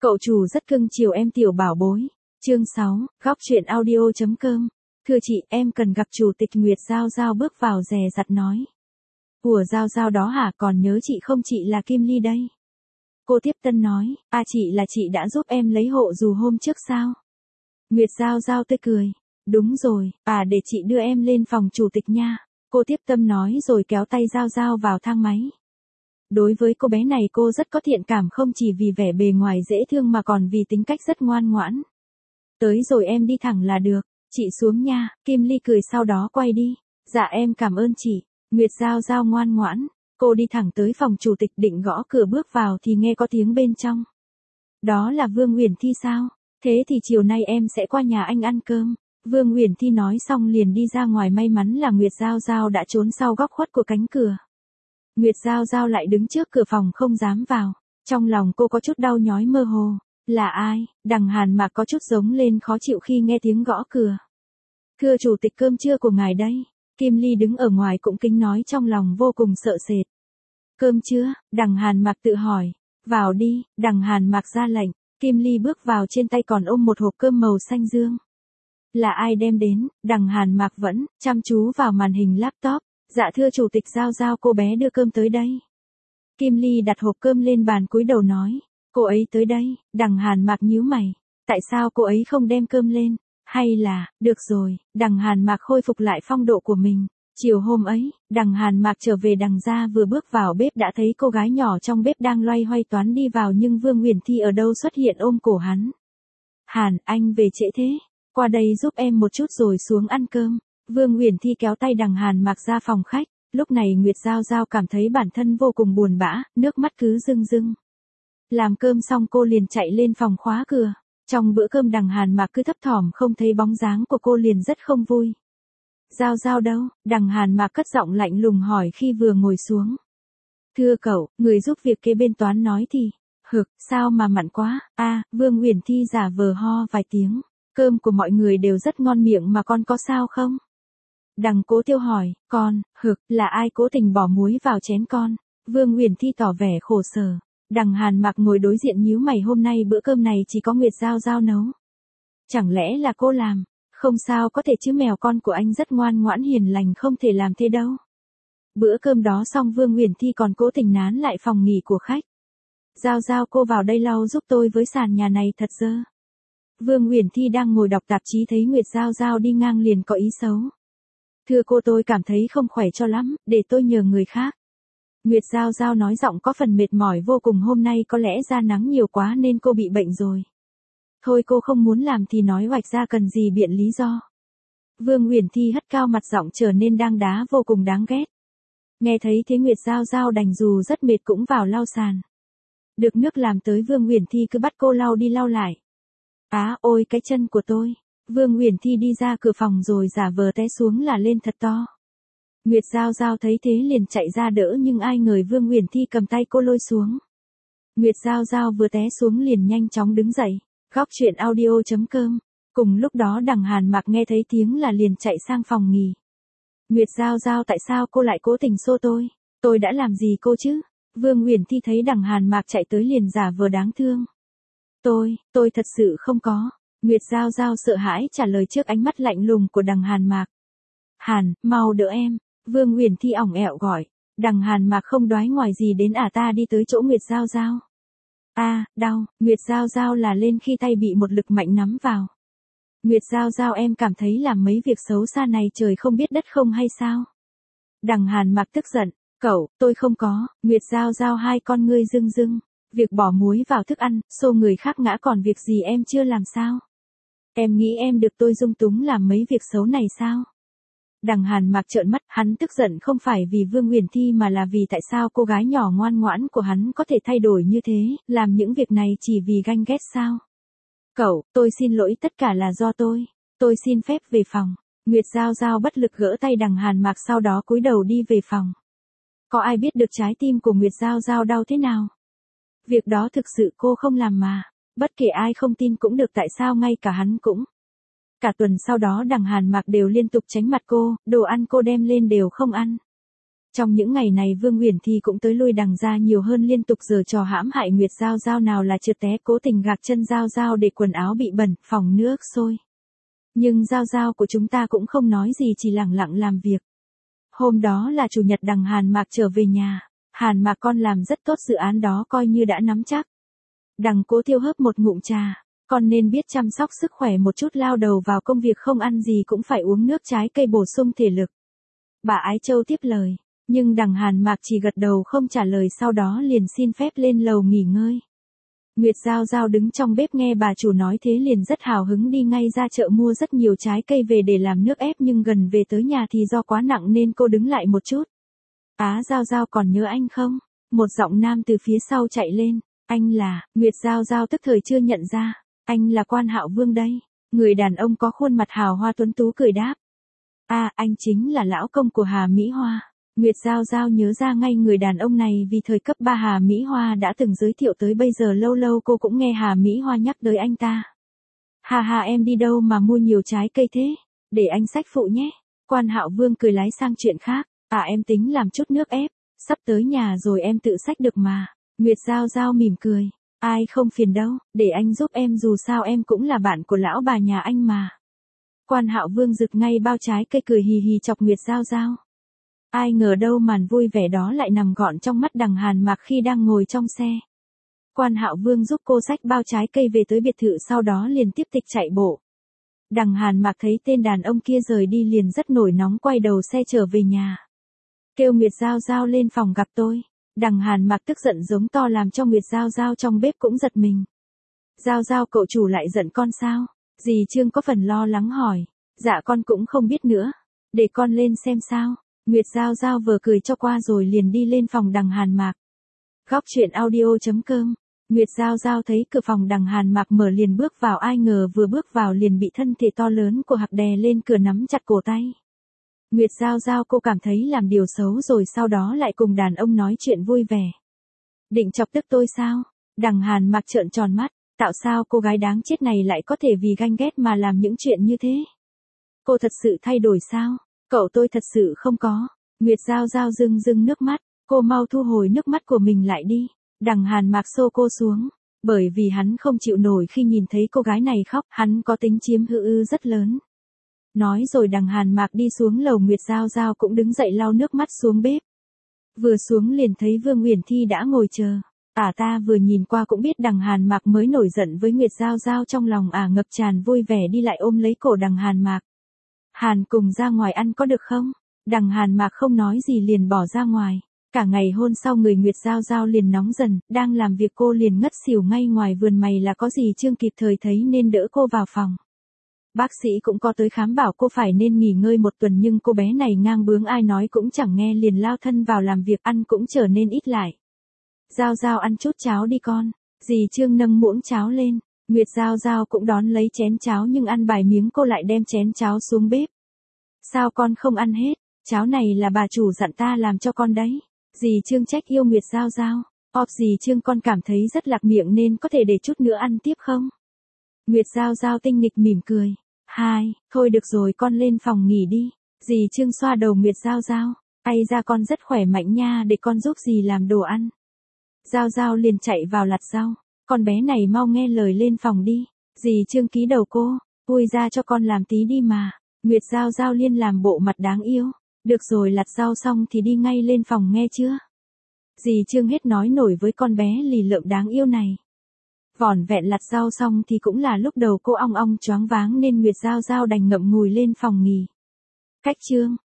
Cậu chủ rất cưng chiều em tiểu bảo bối. Chương 6, góc chuyện audio.com. Thưa chị, em cần gặp chủ tịch Nguyệt Giao Giao bước vào dè dặt nói. Của Giao Giao đó hả, còn nhớ chị không, chị là Kim Ly đây. Cô tiếp tân nói, chị là chị đã giúp em lấy hộ dù hôm trước sao? Nguyệt Giao Giao tươi cười. Đúng rồi, để chị đưa em lên phòng chủ tịch nha. Cô tiếp tâm nói rồi kéo tay Giao Giao vào thang máy. Đối với cô bé này cô rất có thiện cảm, không chỉ vì vẻ bề ngoài dễ thương mà còn vì tính cách rất ngoan ngoãn. Tới rồi em đi thẳng là được, chị xuống nha. Kim Ly cười sau đó quay đi. Dạ em cảm ơn chị. Nguyệt Giao Giao ngoan ngoãn. Cô đi thẳng tới phòng chủ tịch định gõ cửa bước vào thì nghe có tiếng bên trong. Đó là Vương Uyển Thi sao? Thế thì chiều nay em sẽ qua nhà anh ăn cơm. Vương Uyển Thi nói xong liền đi ra ngoài, may mắn là Nguyệt Giao Giao đã trốn sau góc khuất của cánh cửa. Nguyệt Giao Giao lại đứng trước cửa phòng không dám vào. Trong lòng cô có chút đau nhói mơ hồ. Là ai? Đằng Hàn Mạc có chút giống lên khó chịu khi nghe tiếng gõ cửa. Thưa chủ tịch, cơm trưa của ngài đây. Kim Ly đứng ở ngoài cũng kính nói, trong lòng vô cùng sợ sệt. Cơm trưa? Đằng Hàn Mạc tự hỏi. Vào đi. Đằng Hàn Mạc ra lệnh. Kim Ly bước vào, trên tay còn ôm một hộp cơm màu xanh dương. Là ai đem đến? Đằng Hàn Mạc vẫn chăm chú vào màn hình laptop. Dạ thưa chủ tịch Giao Giao, cô bé đưa cơm tới đây. Kim Ly đặt hộp cơm lên bàn cúi đầu nói. Cô ấy tới đây. Đằng Hàn Mạc nhíu mày. Tại sao cô ấy không đem cơm lên? Hay là, được rồi, đằng Hàn Mạc khôi phục lại phong độ của mình. Chiều hôm ấy, đằng Hàn Mạc trở về đằng ra, vừa bước vào bếp đã thấy cô gái nhỏ trong bếp đang loay hoay toán đi vào, nhưng Vương Uyển Thi ở đâu xuất hiện ôm cổ hắn. Hàn, anh về trễ thế. Qua đây giúp em một chút rồi xuống ăn cơm. Vương Uyển Thi kéo tay đằng Hàn Mạc ra phòng khách. Lúc này Nguyệt Giao Giao cảm thấy bản thân vô cùng buồn bã, nước mắt cứ rưng rưng. Làm cơm xong cô liền chạy lên phòng khóa cửa. Trong bữa cơm đằng Hàn Mạc cứ thấp thỏm không thấy bóng dáng của cô liền rất không vui. Giao Giao đâu? Đằng Hàn Mạc cất giọng lạnh lùng hỏi khi vừa ngồi xuống. Thưa cậu, người giúp việc kế bên toán nói thì. Sao mà mặn quá? Vương Uyển Thi giả vờ ho vài tiếng. Cơm của mọi người đều rất ngon miệng mà con có sao không? Đằng Cố Tiêu hỏi, con, là ai cố tình bỏ muối vào chén con? Vương Uyển Thi tỏ vẻ khổ sở. Đằng Hàn Mạc ngồi đối diện nhíu mày, hôm nay bữa cơm này chỉ có Nguyệt Giao Giao nấu. Chẳng lẽ là cô làm? Không sao có thể chứ, mèo con của anh rất ngoan ngoãn hiền lành, không thể làm thế đâu. Bữa cơm đó xong Vương Uyển Thi còn cố tình nán lại phòng nghỉ của khách. Giao Giao, cô vào đây lau giúp tôi với sàn nhà này thật dơ. Vương Uyển Thi đang ngồi đọc tạp chí thấy Nguyệt Giao Giao đi ngang liền có ý xấu. Thưa cô, tôi cảm thấy không khỏe cho lắm, để tôi nhờ người khác. Nguyệt Giao Giao nói giọng có phần mệt mỏi vô cùng, hôm nay có lẽ ra nắng nhiều quá nên cô bị bệnh rồi. Thôi cô không muốn làm thì nói hoạch ra, cần gì biện lý do. Vương Uyển Thi hất cao mặt, giọng trở nên đang đá vô cùng đáng ghét. Nghe thấy thế Nguyệt Giao Giao đành dù rất mệt cũng vào lau sàn. Được nước làm tới, Vương Uyển Thi cứ bắt cô lau đi lau lại. Ôi cái chân của tôi. Vương Uyển Thi đi ra cửa phòng rồi giả vờ té xuống là lên thật to. Nguyệt Giao Giao thấy thế liền chạy ra đỡ, nhưng ai ngờ Vương Uyển Thi cầm tay cô lôi xuống. Nguyệt Giao Giao vừa té xuống liền nhanh chóng đứng dậy. Góc chuyện audio.com. Cùng lúc đó đằng Hàn Mạc nghe thấy tiếng là liền chạy sang phòng nghỉ. Nguyệt Giao Giao, tại sao cô lại cố tình xô tôi? Tôi đã làm gì cô chứ? Vương Uyển Thi thấy đằng Hàn Mạc chạy tới liền giả vờ đáng thương. Tôi thật sự không có. Nguyệt Giao Giao sợ hãi trả lời trước ánh mắt lạnh lùng của đằng Hàn Mạc. Hàn, mau đỡ em. Vương Uyển Thi ỏng ẹo gọi. Đằng Hàn Mạc không đoái ngoài gì đến, ta đi tới chỗ Nguyệt Giao Giao. Đau. Nguyệt Giao Giao là lên khi tay bị một lực mạnh nắm vào. Nguyệt Giao Giao, em cảm thấy làm mấy việc xấu xa này trời không biết đất không hay sao? Đằng Hàn Mạc tức giận. Cậu, tôi không có. Nguyệt Giao Giao hai con ngươi rưng rưng. Việc bỏ muối vào thức ăn, xô người khác ngã, còn việc gì em chưa làm sao? Em nghĩ em được tôi dung túng làm mấy việc xấu này sao? Đằng Hàn Mạc trợn mắt, hắn tức giận không phải vì Vương Uyển Thi mà là vì tại sao cô gái nhỏ ngoan ngoãn của hắn có thể thay đổi như thế, làm những việc này chỉ vì ganh ghét sao? Cậu, tôi xin lỗi, tất cả là do tôi. Tôi xin phép về phòng. Nguyệt Giao Giao bất lực gỡ tay đằng Hàn Mạc, sau đó cúi đầu đi về phòng. Có ai biết được trái tim của Nguyệt Giao Giao đau thế nào? Việc đó thực sự cô không làm mà. Bất kể ai không tin cũng được, tại sao ngay cả hắn cũng. Cả tuần sau đó đằng Hàn Mạc đều liên tục tránh mặt cô, đồ ăn cô đem lên đều không ăn. Trong những ngày này Vương Uyển Thi cũng tới lui đằng ra nhiều hơn, liên tục giở trò hãm hại Nguyệt Giao Giao, nào là trượt té cố tình gạc chân Giao Giao để quần áo bị bẩn, phòng nước sôi. Nhưng Giao Giao của chúng ta cũng không nói gì, chỉ lẳng lặng làm việc. Hôm đó là chủ nhật, đằng Hàn Mạc trở về nhà. Hàn Mạc con làm rất tốt, dự án đó coi như đã nắm chắc. Đằng Cố Thiêu hớp một ngụm trà. Con nên biết chăm sóc sức khỏe một chút, lao đầu vào công việc không ăn gì cũng phải uống nước trái cây bổ sung thể lực. Bà Ái Châu tiếp lời. Nhưng đằng Hàn Mạc chỉ gật đầu không trả lời, sau đó liền xin phép lên lầu nghỉ ngơi. Nguyệt Giao Giao đứng trong bếp nghe bà chủ nói thế liền rất hào hứng đi ngay ra chợ mua rất nhiều trái cây về để làm nước ép, nhưng gần về tới nhà thì do quá nặng nên cô đứng lại một chút. Giao Giao còn nhớ anh không? Một giọng nam từ phía sau chạy lên. Anh là, Nguyệt Giao Giao tức thời chưa nhận ra. Anh là Quan Hạo Vương đây. Người đàn ông có khuôn mặt hào hoa tuấn tú cười đáp. Anh chính là lão công của Hà Mỹ Hoa. Nguyệt Giao Giao nhớ ra ngay người đàn ông này vì thời cấp 3 Hà Mỹ Hoa đã từng giới thiệu tới, bây giờ lâu lâu cô cũng nghe Hà Mỹ Hoa nhắc tới anh ta. Hà em đi đâu mà mua nhiều trái cây thế? Để anh xách phụ nhé. Quan Hạo Vương cười lái sang chuyện khác. Em tính làm chút nước ép. Sắp tới nhà rồi em tự xách được mà. Nguyệt Giao Giao mỉm cười. Ai không phiền đâu, để anh giúp em, dù sao em cũng là bạn của lão bà nhà anh mà. Quan Hạo Vương rực ngay bao trái cây cười hì hì chọc Nguyệt Giao Giao. Ai ngờ đâu màn vui vẻ đó lại nằm gọn trong mắt đằng Hàn Mạc khi đang ngồi trong xe. Quan Hạo Vương giúp cô xách bao trái cây về tới biệt thự, sau đó liền tiếp tục chạy bộ. Đằng Hàn Mạc thấy tên đàn ông kia rời đi liền rất nổi nóng, quay đầu xe trở về nhà. Kêu Nguyệt Giao Giao lên phòng gặp tôi. Đằng Hàn Mạc tức giận giống to làm cho Nguyệt Giao Giao trong bếp cũng giật mình. Giao Giao cậu chủ lại giận con sao? Dì Trương có phần lo lắng hỏi. Dạ con cũng không biết nữa. Để con lên xem sao. Nguyệt Giao Giao vừa cười cho qua rồi liền đi lên phòng đằng Hàn Mạc. Góc truyện audio.com. Nguyệt Giao Giao thấy cửa phòng đằng Hàn Mạc mở liền bước vào, ai ngờ vừa bước vào liền bị thân thể to lớn của Hạc đè lên cửa nắm chặt cổ tay. Nguyệt Giao Giao cô cảm thấy làm điều xấu rồi, sau đó lại cùng đàn ông nói chuyện vui vẻ. Định chọc tức tôi sao? Đằng Hàn Mạc trợn tròn mắt, tạo sao cô gái đáng chết này lại có thể vì ganh ghét mà làm những chuyện như thế? Cô thật sự thay đổi sao? Cậu tôi thật sự không có. Nguyệt Giao Giao rưng rưng nước mắt, cô mau thu hồi nước mắt của mình lại đi. Đằng Hàn Mạc xô cô xuống, bởi vì hắn không chịu nổi khi nhìn thấy cô gái này khóc, hắn có tính chiếm hữu rất lớn. Nói rồi đằng Hàn Mạc đi xuống lầu, Nguyệt Giao Giao cũng đứng dậy lau nước mắt xuống bếp. Vừa xuống liền thấy Vương Uyển Thi đã ngồi chờ. Ta vừa nhìn qua cũng biết đằng Hàn Mạc mới nổi giận với Nguyệt Giao Giao, trong lòng ngập tràn vui vẻ đi lại ôm lấy cổ đằng Hàn Mạc. Hàn cùng ra ngoài ăn có được không? Đằng Hàn Mạc không nói gì liền bỏ ra ngoài. Cả ngày hôn sau người Nguyệt Giao Giao liền nóng dần, đang làm việc cô liền ngất xỉu ngay ngoài vườn mày là có gì Trương kịp thời thấy nên đỡ cô vào phòng. Bác sĩ cũng có tới khám bảo cô phải nên nghỉ ngơi một tuần, nhưng cô bé này ngang bướng ai nói cũng chẳng nghe, liền lao thân vào làm việc, ăn cũng trở nên ít lại. Giao Giao ăn chút cháo đi con. Dì Trương nâng muỗng cháo lên. Nguyệt Giao Giao cũng đón lấy chén cháo nhưng ăn vài miếng cô lại đem chén cháo xuống bếp. Sao con không ăn hết? Cháo này là bà chủ dặn ta làm cho con đấy. Dì Trương trách yêu Nguyệt Giao Giao. Dì Trương con cảm thấy rất lạc miệng nên có thể để chút nữa ăn tiếp không? Nguyệt Giao Giao tinh nghịch mỉm cười. Thôi được rồi, con lên phòng nghỉ đi. Dì Trương xoa đầu Nguyệt Giao Giao. Ra con rất khỏe mạnh nha, để con giúp dì làm đồ ăn. Giao Giao liền chạy vào lặt rau. Con bé này mau nghe lời lên phòng đi. Dì Trương ký đầu cô. Vui ra cho con làm tí đi mà. Nguyệt Giao Giao liên làm bộ mặt đáng yêu. Được rồi, lặt rau xong thì đi ngay lên phòng nghe chưa? Dì Trương hết nói nổi với con bé lì lợm đáng yêu này. Vỏn vẹn lặt rau xong thì cũng là lúc đầu cô ong ong choáng váng nên Nguyệt Giao Giao đành ngậm ngùi lên phòng nghỉ. Cách chương